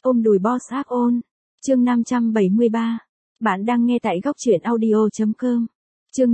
Ôm đùi boss áp ôn. Chương 573. Bạn đang nghe tại góc truyện audio.com. Chương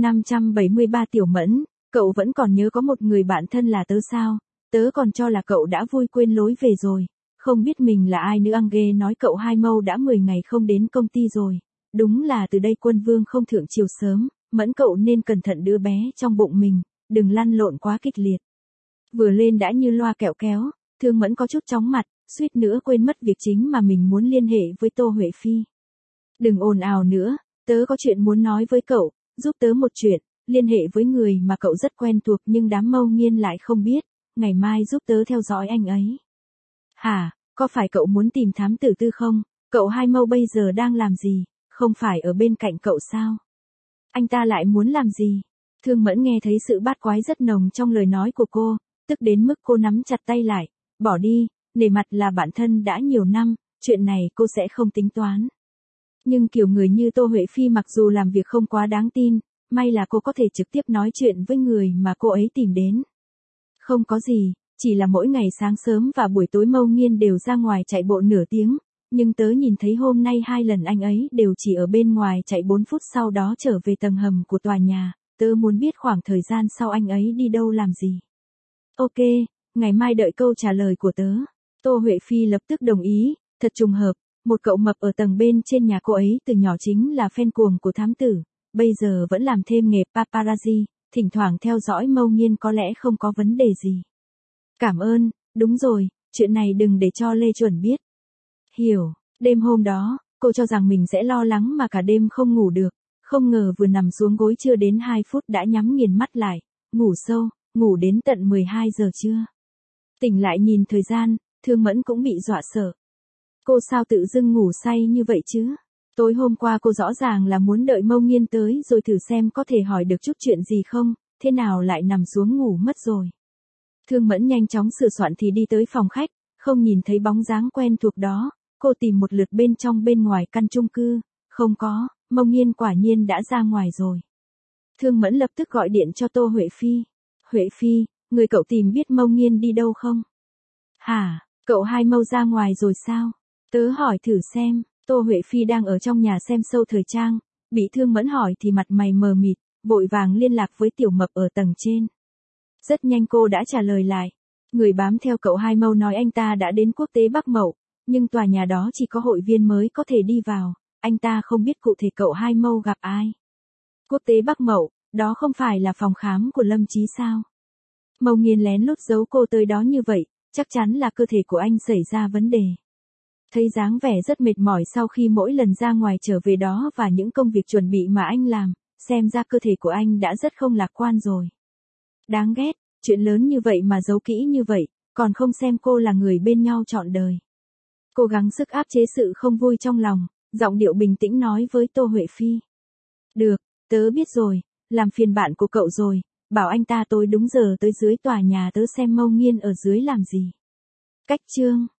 573 Tiểu Mẫn, cậu vẫn còn nhớ có một người bạn thân là tớ sao? Tớ còn cho là cậu đã vui quên lối về rồi. Không biết mình là ai nữa. Ghê nói cậu Hai Mâu đã 10 ngày không đến công ty rồi. Đúng là từ đây quân vương không thượng chiều sớm, Mẫn cậu nên cẩn thận đứa bé trong bụng mình, đừng lăn lộn quá kịch liệt. Vừa lên đã như loa kẹo kéo, Thương Mẫn có chút chóng mặt, suýt nữa quên mất việc chính mà mình muốn liên hệ với Tô Huệ Phi. Đừng ồn ào nữa, tớ có chuyện muốn nói với cậu, giúp tớ một chuyện, liên hệ với người mà cậu rất quen thuộc nhưng đám Mâu Nghiên lại không biết, ngày mai giúp tớ theo dõi anh ấy. Hả, có phải cậu muốn tìm thám tử Tư không? Cậu Hai Mâu bây giờ đang làm gì? Không phải ở bên cạnh cậu sao? Anh ta lại muốn làm gì? Thương Mẫn nghe thấy sự bát quái rất nồng trong lời nói của cô, tức đến mức cô nắm chặt tay lại, bỏ đi, nể mặt là bạn thân đã nhiều năm, chuyện này cô sẽ không tính toán. Nhưng kiểu người như Tô Huệ Phi mặc dù làm việc không quá đáng tin, may là cô có thể trực tiếp nói chuyện với người mà cô ấy tìm đến. Không có gì, chỉ là mỗi ngày sáng sớm và buổi tối Mâu Nghiên đều ra ngoài chạy bộ nửa tiếng, nhưng tớ nhìn thấy hôm nay 2 lần anh ấy đều chỉ ở bên ngoài chạy 4 phút sau đó trở về tầng hầm của tòa nhà, tớ muốn biết khoảng thời gian sau anh ấy đi đâu làm gì. Ok, ngày mai đợi câu trả lời của tớ. Tô Huệ Phi lập tức đồng ý, thật trùng hợp, một cậu mập ở tầng bên trên nhà cô ấy từ nhỏ chính là fan cuồng của thám tử, bây giờ vẫn làm thêm nghề paparazzi, thỉnh thoảng theo dõi Mâu Nghiên có lẽ không có vấn đề gì. Cảm ơn, đúng rồi, chuyện này đừng để cho Lê Chuẩn biết. Hiểu, đêm hôm đó, cô cho rằng mình sẽ lo lắng mà cả đêm không ngủ được, không ngờ vừa nằm xuống gối chưa đến 2 phút đã nhắm nghiền mắt lại, ngủ sâu, ngủ đến tận 12 giờ trưa. Tỉnh lại nhìn thời gian, Thương Mẫn cũng bị dọa sợ. Cô sao tự dưng ngủ say như vậy chứ? Tối hôm qua cô rõ ràng là muốn đợi Mâu Nghiên tới rồi thử xem có thể hỏi được chút chuyện gì không, thế nào lại nằm xuống ngủ mất rồi. Thương Mẫn nhanh chóng sửa soạn thì đi tới phòng khách, không nhìn thấy bóng dáng quen thuộc đó, cô tìm một lượt bên trong bên ngoài căn chung cư, không có, Mâu Nghiên quả nhiên đã ra ngoài rồi. Thương Mẫn lập tức gọi điện cho Tô Huệ Phi. Huệ Phi, người cậu tìm biết Mâu Nghiên đi đâu không? Hả, cậu Hai Mâu ra ngoài rồi sao? Tớ hỏi thử xem. Tô Huệ Phi đang ở trong nhà xem show thời trang, bị Thương Mẫn hỏi thì mặt mày mờ mịt, vội vàng liên lạc với Tiểu Mập ở tầng trên. Rất nhanh cô đã trả lời lại. Người bám theo cậu Hai Mâu nói anh ta đã đến quốc tế Bắc Mậu, nhưng tòa nhà đó chỉ có hội viên mới có thể đi vào, anh ta không biết cụ thể cậu Hai Mâu gặp ai. Quốc tế Bắc Mậu, đó không phải là phòng khám của Lâm Chí sao? Mâu Nghiên lén lút giấu cô tới đó như vậy, chắc chắn là cơ thể của anh xảy ra vấn đề. Thấy dáng vẻ rất mệt mỏi sau khi mỗi lần ra ngoài trở về đó và những công việc chuẩn bị mà anh làm, xem ra cơ thể của anh đã rất không lạc quan rồi. Đáng ghét, chuyện lớn như vậy mà giấu kỹ như vậy, còn không xem cô là người bên nhau trọn đời. Cố gắng sức áp chế sự không vui trong lòng, giọng điệu bình tĩnh nói với Tô Huệ Phi. Được, tớ biết rồi, làm phiền bạn của cậu rồi, bảo anh ta tối đúng giờ tới dưới tòa nhà tớ xem Mâu Nghiên ở dưới làm gì. Cách chương.